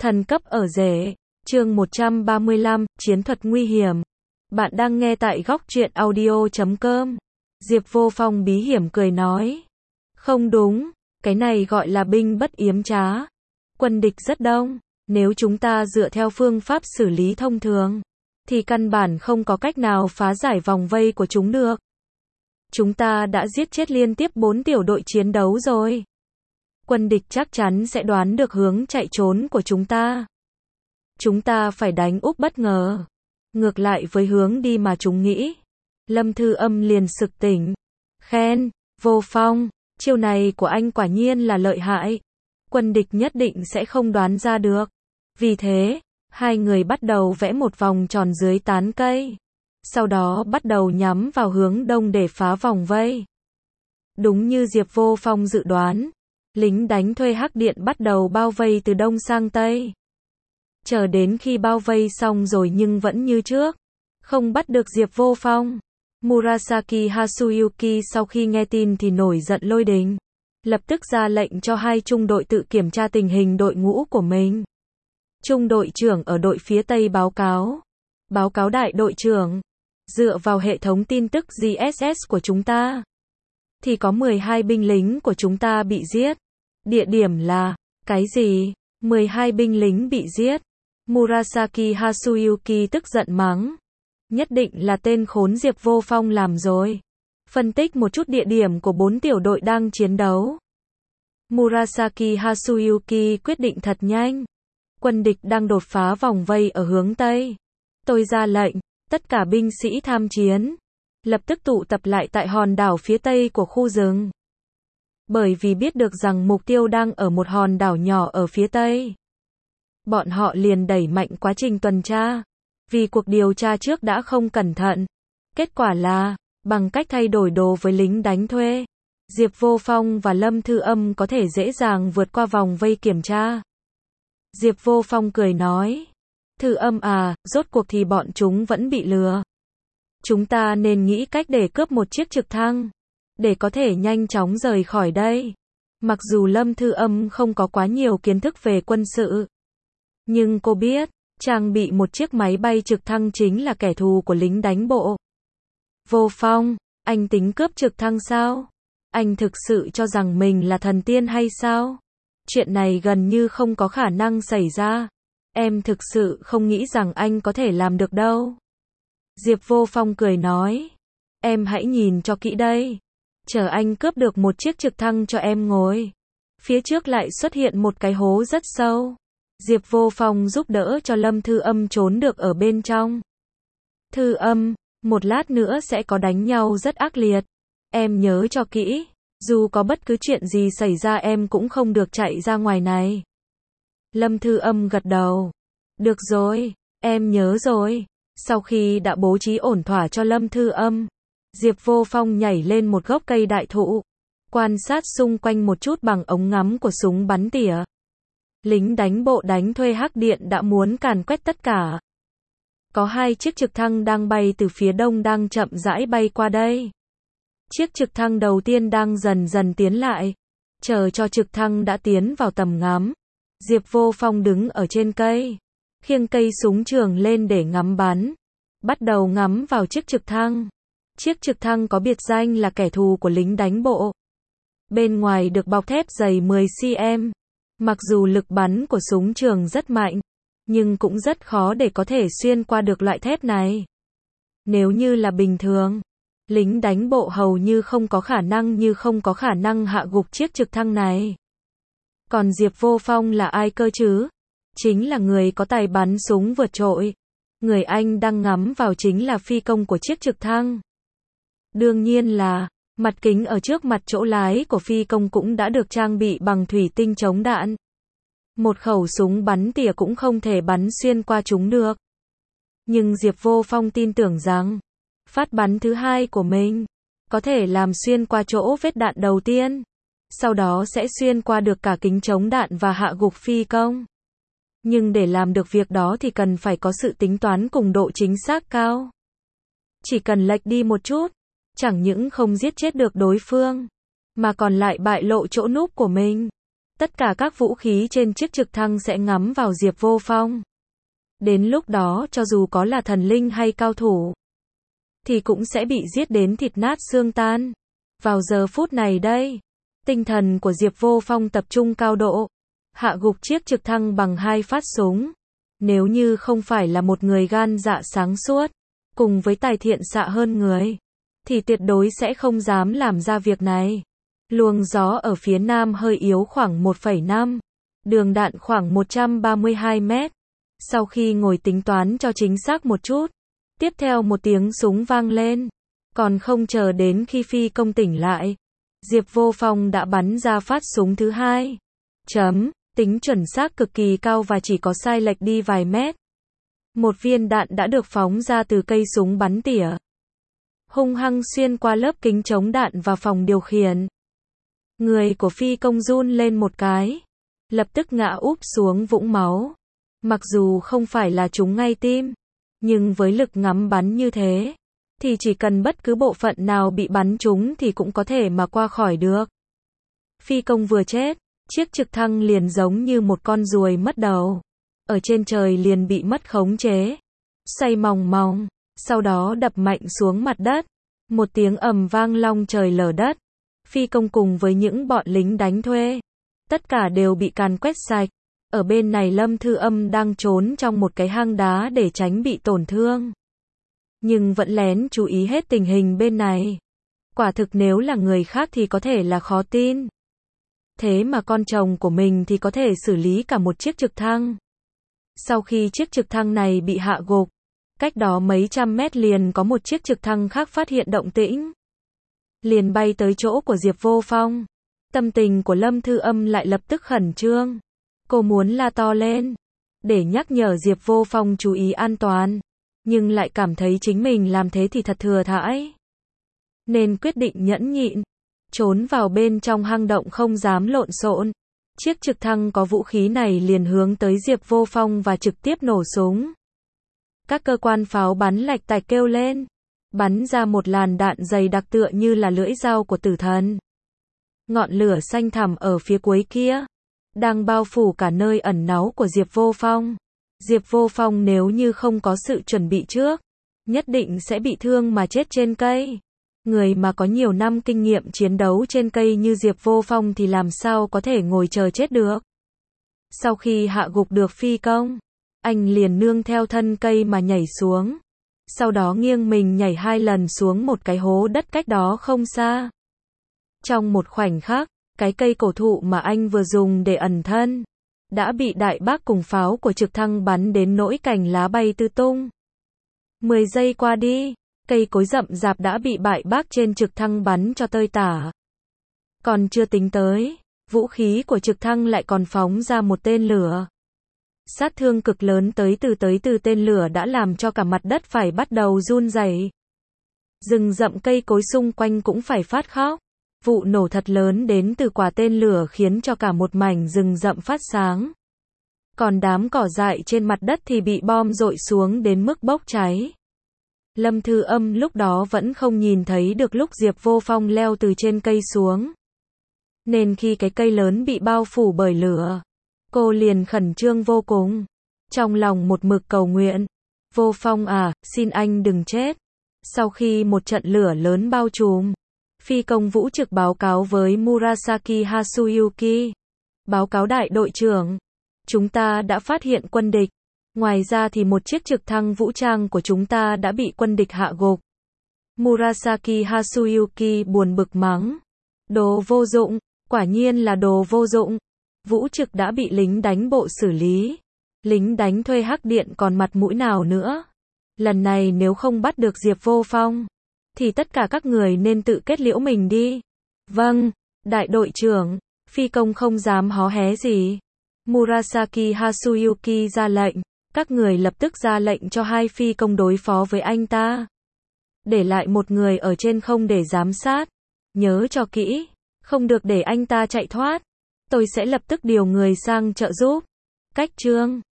Thần cấp ở rể. Chương 135, chiến thuật nguy hiểm. Bạn đang nghe tại góc truyện audio.com. Diệp Vô Phong bí hiểm cười nói. Không đúng, cái này gọi là binh bất yếm trá. Quân địch rất đông, nếu chúng ta dựa theo phương pháp xử lý thông thường, thì căn bản không có cách nào phá giải vòng vây của chúng được. Chúng ta đã giết chết liên tiếp 4 tiểu đội chiến đấu rồi. Quân địch chắc chắn sẽ đoán được hướng chạy trốn của chúng ta. Chúng ta phải đánh úp bất ngờ. Ngược lại với hướng đi mà chúng nghĩ. Lâm Thư Âm liền sực tỉnh. Khen, Vô Phong, chiêu này của anh quả nhiên là lợi hại. Quân địch nhất định sẽ không đoán ra được. Vì thế, hai người bắt đầu vẽ một vòng tròn dưới tán cây. Sau đó bắt đầu nhắm vào hướng đông để phá vòng vây. Đúng như Diệp Vô Phong dự đoán, lính đánh thuê Hắc Điện bắt đầu bao vây từ đông sang tây. Chờ đến khi bao vây xong rồi nhưng vẫn như trước, không bắt được Diệp Vô Phong. Murasaki Hasuyuki sau khi nghe tin thì nổi giận lôi đình. Lập tức ra lệnh cho hai trung đội tự kiểm tra tình hình đội ngũ của mình. Trung đội trưởng ở đội phía Tây báo cáo. Báo cáo đại đội trưởng. Dựa vào hệ thống tin tức GSS của chúng ta, thì có 12 binh lính của chúng ta bị giết. Địa điểm là, cái gì? 12 binh lính bị giết. Murasaki Hasuyuki tức giận mắng. Nhất định là tên khốn Diệp Vô Phong làm rồi. Phân tích một chút địa điểm của 4 tiểu đội đang chiến đấu. Murasaki Hasuyuki quyết định thật nhanh. Quân địch đang đột phá vòng vây ở hướng Tây. Tôi ra lệnh, tất cả binh sĩ tham chiến, lập tức tụ tập lại tại hòn đảo phía Tây của khu rừng. Bởi vì biết được rằng mục tiêu đang ở một hòn đảo nhỏ ở phía Tây, bọn họ liền đẩy mạnh quá trình tuần tra. Vì cuộc điều tra trước đã không cẩn thận. Kết quả là, bằng cách thay đổi đồ với lính đánh thuê, Diệp Vô Phong và Lâm Thư Âm có thể dễ dàng vượt qua vòng vây kiểm tra. Diệp Vô Phong cười nói. Thư Âm à, rốt cuộc thì bọn chúng vẫn bị lừa. Chúng ta nên nghĩ cách để cướp một chiếc trực thăng, để có thể nhanh chóng rời khỏi đây. Mặc dù Lâm Thư Âm không có quá nhiều kiến thức về quân sự, nhưng cô biết, trang bị một chiếc máy bay trực thăng chính là kẻ thù của lính đánh bộ. Vô Phong, anh tính cướp trực thăng sao? Anh thực sự cho rằng mình là thần tiên hay sao? Chuyện này gần như không có khả năng xảy ra. Em thực sự không nghĩ rằng anh có thể làm được đâu. Diệp Vô Phong cười nói. Em hãy nhìn cho kỹ đây. Chờ anh cướp được một chiếc trực thăng cho em ngồi. Phía trước lại xuất hiện một cái hố rất sâu. Diệp Vô Phong giúp đỡ cho Lâm Thư Âm trốn được ở bên trong. Thư Âm, một lát nữa sẽ có đánh nhau rất ác liệt. Em nhớ cho kỹ, dù có bất cứ chuyện gì xảy ra em cũng không được chạy ra ngoài này. Lâm Thư Âm gật đầu. Được rồi, em nhớ rồi. Sau khi đã bố trí ổn thỏa cho Lâm Thư Âm, Diệp Vô Phong nhảy lên một gốc cây đại thụ, quan sát xung quanh một chút bằng ống ngắm của súng bắn tỉa. Lính đánh bộ đánh thuê Hắc Điện đã muốn càn quét tất cả. Có 2 chiếc trực thăng đang bay từ phía đông đang chậm rãi bay qua đây. Chiếc trực thăng đầu tiên đang dần dần tiến lại. Chờ cho trực thăng đã tiến vào tầm ngắm, Diệp Vô Phong đứng ở trên cây, khiêng cây súng trường lên để ngắm bắn. Bắt đầu ngắm vào chiếc trực thăng. Chiếc trực thăng có biệt danh là kẻ thù của lính đánh bộ. Bên ngoài được bọc thép dày 10 cm. Mặc dù lực bắn của súng trường rất mạnh, nhưng cũng rất khó để có thể xuyên qua được loại thép này. Nếu như là bình thường, lính đánh bộ hầu như không có khả năng hạ gục chiếc trực thăng này. Còn Diệp Vô Phong là ai cơ chứ? Chính là người có tài bắn súng vượt trội. Người anh đang ngắm vào chính là phi công của chiếc trực thăng. Đương nhiên là, mặt kính ở trước mặt chỗ lái của phi công cũng đã được trang bị bằng thủy tinh chống đạn. Một khẩu súng bắn tỉa cũng không thể bắn xuyên qua chúng được. Nhưng Diệp Vô Phong tin tưởng rằng, phát bắn thứ hai của mình có thể làm xuyên qua chỗ vết đạn đầu tiên, sau đó sẽ xuyên qua được cả kính chống đạn và hạ gục phi công. Nhưng để làm được việc đó thì cần phải có sự tính toán cùng độ chính xác cao. Chỉ cần lệch đi một chút, chẳng những không giết chết được đối phương, mà còn lại bại lộ chỗ núp của mình. Tất cả các vũ khí trên chiếc trực thăng sẽ ngắm vào Diệp Vô Phong. Đến lúc đó cho dù có là thần linh hay cao thủ, thì cũng sẽ bị giết đến thịt nát xương tan. Vào giờ phút này đây, tinh thần của Diệp Vô Phong tập trung cao độ, hạ gục chiếc trực thăng bằng 2 phát súng. Nếu như không phải là một người gan dạ sáng suốt, cùng với tài thiện xạ hơn người, thì tuyệt đối sẽ không dám làm ra việc này. Luồng gió ở phía nam hơi yếu khoảng 1,5, đường đạn khoảng 132 mét. Sau khi ngồi tính toán cho chính xác một chút, tiếp theo một tiếng súng vang lên. Còn không chờ đến khi phi công tỉnh lại, Diệp Vô Phong đã bắn ra phát súng thứ 2. Tính chuẩn xác cực kỳ cao và chỉ có sai lệch đi vài mét. Một viên đạn đã được phóng ra từ cây súng bắn tỉa, hung hăng xuyên qua lớp kính chống đạn và phòng điều khiển. Người của phi công run lên một cái, lập tức ngã úp xuống vũng máu. Mặc dù không phải là trúng ngay tim, nhưng với lực ngắm bắn như thế, thì chỉ cần bất cứ bộ phận nào bị bắn trúng thì cũng có thể mà qua khỏi được. Phi công vừa chết, chiếc trực thăng liền giống như một con ruồi mất đầu. Ở trên trời liền bị mất khống chế, xoay mòng mòng, sau đó đập mạnh xuống mặt đất. Một tiếng ầm vang long trời lở đất. Phi công cùng với những bọn lính đánh thuê, tất cả đều bị càn quét sạch. Ở bên này Lâm Thư Âm đang trốn trong một cái hang đá để tránh bị tổn thương, nhưng vẫn lén chú ý hết tình hình bên này. Quả thực nếu là người khác thì có thể là khó tin. Thế mà con chồng của mình thì có thể xử lý cả một chiếc trực thăng. Sau khi chiếc trực thăng này bị hạ gục, cách đó mấy trăm mét liền có một chiếc trực thăng khác phát hiện động tĩnh, liền bay tới chỗ của Diệp Vô Phong. Tâm tình của Lâm Thư Âm lại lập tức khẩn trương. Cô muốn la to lên, để nhắc nhở Diệp Vô Phong chú ý an toàn, nhưng lại cảm thấy chính mình làm thế thì thật thừa thãi. Nên quyết định nhẫn nhịn, trốn vào bên trong hang động không dám lộn xộn. Chiếc trực thăng có vũ khí này liền hướng tới Diệp Vô Phong và trực tiếp nổ súng. Các cơ quan pháo bắn lạch tạch kêu lên, bắn ra một làn đạn dày đặc tựa như là lưỡi dao của tử thần. Ngọn lửa xanh thẳm ở phía cuối kia đang bao phủ cả nơi ẩn náu của Diệp Vô Phong. Diệp Vô Phong nếu như không có sự chuẩn bị trước, nhất định sẽ bị thương mà chết trên cây. Người mà có nhiều năm kinh nghiệm chiến đấu trên cây như Diệp Vô Phong thì làm sao có thể ngồi chờ chết được. Sau khi hạ gục được phi công, anh liền nương theo thân cây mà nhảy xuống. Sau đó nghiêng mình nhảy 2 lần xuống một cái hố đất cách đó không xa. Trong một khoảnh khắc, cái cây cổ thụ mà anh vừa dùng để ẩn thân đã bị đại bác cùng pháo của trực thăng bắn đến nỗi cành lá bay tứ tung. 10 giây qua đi, cây cối rậm rạp đã bị đại bác trên trực thăng bắn cho tơi tả. Còn chưa tính tới, vũ khí của trực thăng lại còn phóng ra một tên lửa. Sát thương cực lớn tới từ tên lửa đã làm cho cả mặt đất phải bắt đầu run rẩy. Rừng rậm cây cối xung quanh cũng phải phát khóc. Vụ nổ thật lớn đến từ quả tên lửa khiến cho cả một mảnh rừng rậm phát sáng. Còn đám cỏ dại trên mặt đất thì bị bom dội xuống đến mức bốc cháy. Lâm Thư Âm lúc đó vẫn không nhìn thấy được lúc Diệp Vô Phong leo từ trên cây xuống. Nên khi cái cây lớn bị bao phủ bởi lửa, cô liền khẩn trương vô cùng. Trong lòng một mực cầu nguyện, Vô Phong à, xin anh đừng chết. Sau khi một trận lửa lớn bao trùm, phi công vũ trực báo cáo với Murasaki Hasuyuki. Báo cáo đại đội trưởng, chúng ta đã phát hiện quân địch. Ngoài ra thì một chiếc trực thăng vũ trang của chúng ta đã bị quân địch hạ gục. Murasaki Hasuyuki buồn bực mắng. Đồ vô dụng, quả nhiên là đồ vô dụng. Vũ trực đã bị lính đánh bộ xử lý. Lính đánh thuê Hắc Điện còn mặt mũi nào nữa. Lần này nếu không bắt được Diệp Vô Phong, thì tất cả các người nên tự kết liễu mình đi. Vâng, đại đội trưởng. Phi công không dám hó hé gì. Murasaki Hasuyuki ra lệnh. Các người lập tức ra lệnh cho 2 phi công đối phó với anh ta. Để lại một người ở trên không để giám sát. Nhớ cho kỹ, không được để anh ta chạy thoát. Tôi sẽ lập tức điều người sang trợ giúp. Cách chương